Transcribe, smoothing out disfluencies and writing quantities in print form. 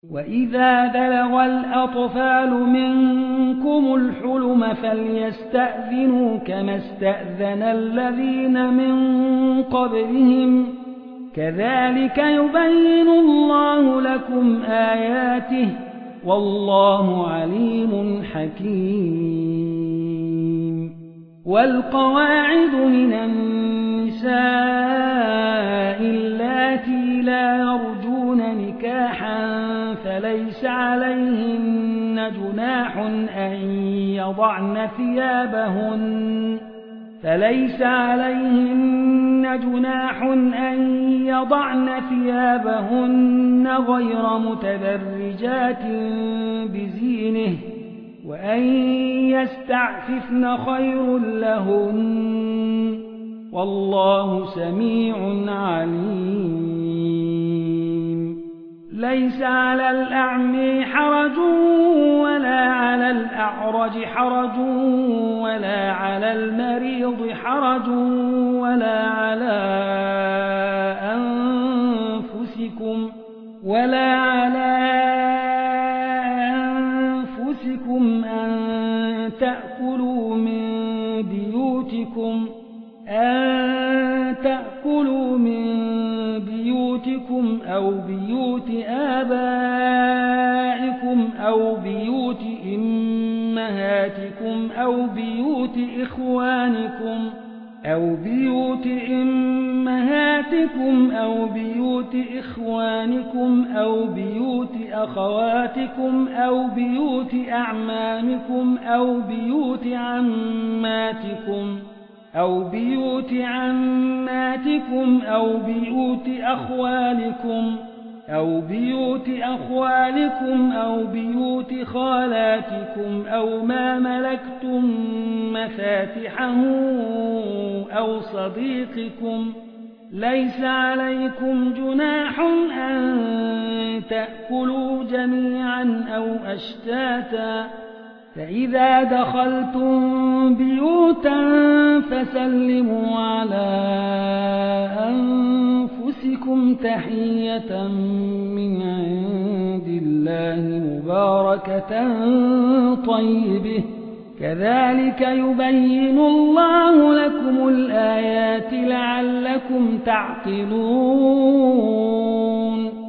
وإذا بلغ الأطفال منكم الحلم فليستأذنوا كما استأذن الذين من قبلهم كذلك يبين الله لكم آياته والله عليم حكيم. والقواعد من النساء اللاتي لا يرجون نكاحا فليس عليهن جناح أن يضعن ثيابهن غير متبرجات بزينه وأن يستعففن خير لهن والله سميع عليم. ليس على الأعمى حرج ولا على الأعرج حرج ولا على المريض حرج ولا على أنفسكم أن تأكلوا من بيوتكم أو بيوت آبائكم أو بيوت أمهاتكم أو بيوت إخوانكم أو بيوت إخوانكم أو بيوت أخواتكم أو بيوت أعمامكم أو بيوت عماتكم أو بيوت أخوالكم أو بيوت أخوالكم أو بيوت خالاتكم أو ما ملكتم مفاتحه أو صديقكم. ليس عليكم جناح أن تأكلوا جميعا أو أشتاتا فإذا دخلتم بيوتا فسلموا على أنفسكم تحية من عند الله مباركة طيبة كذلك يبين الله لكم الآيات لعلكم تعقلون.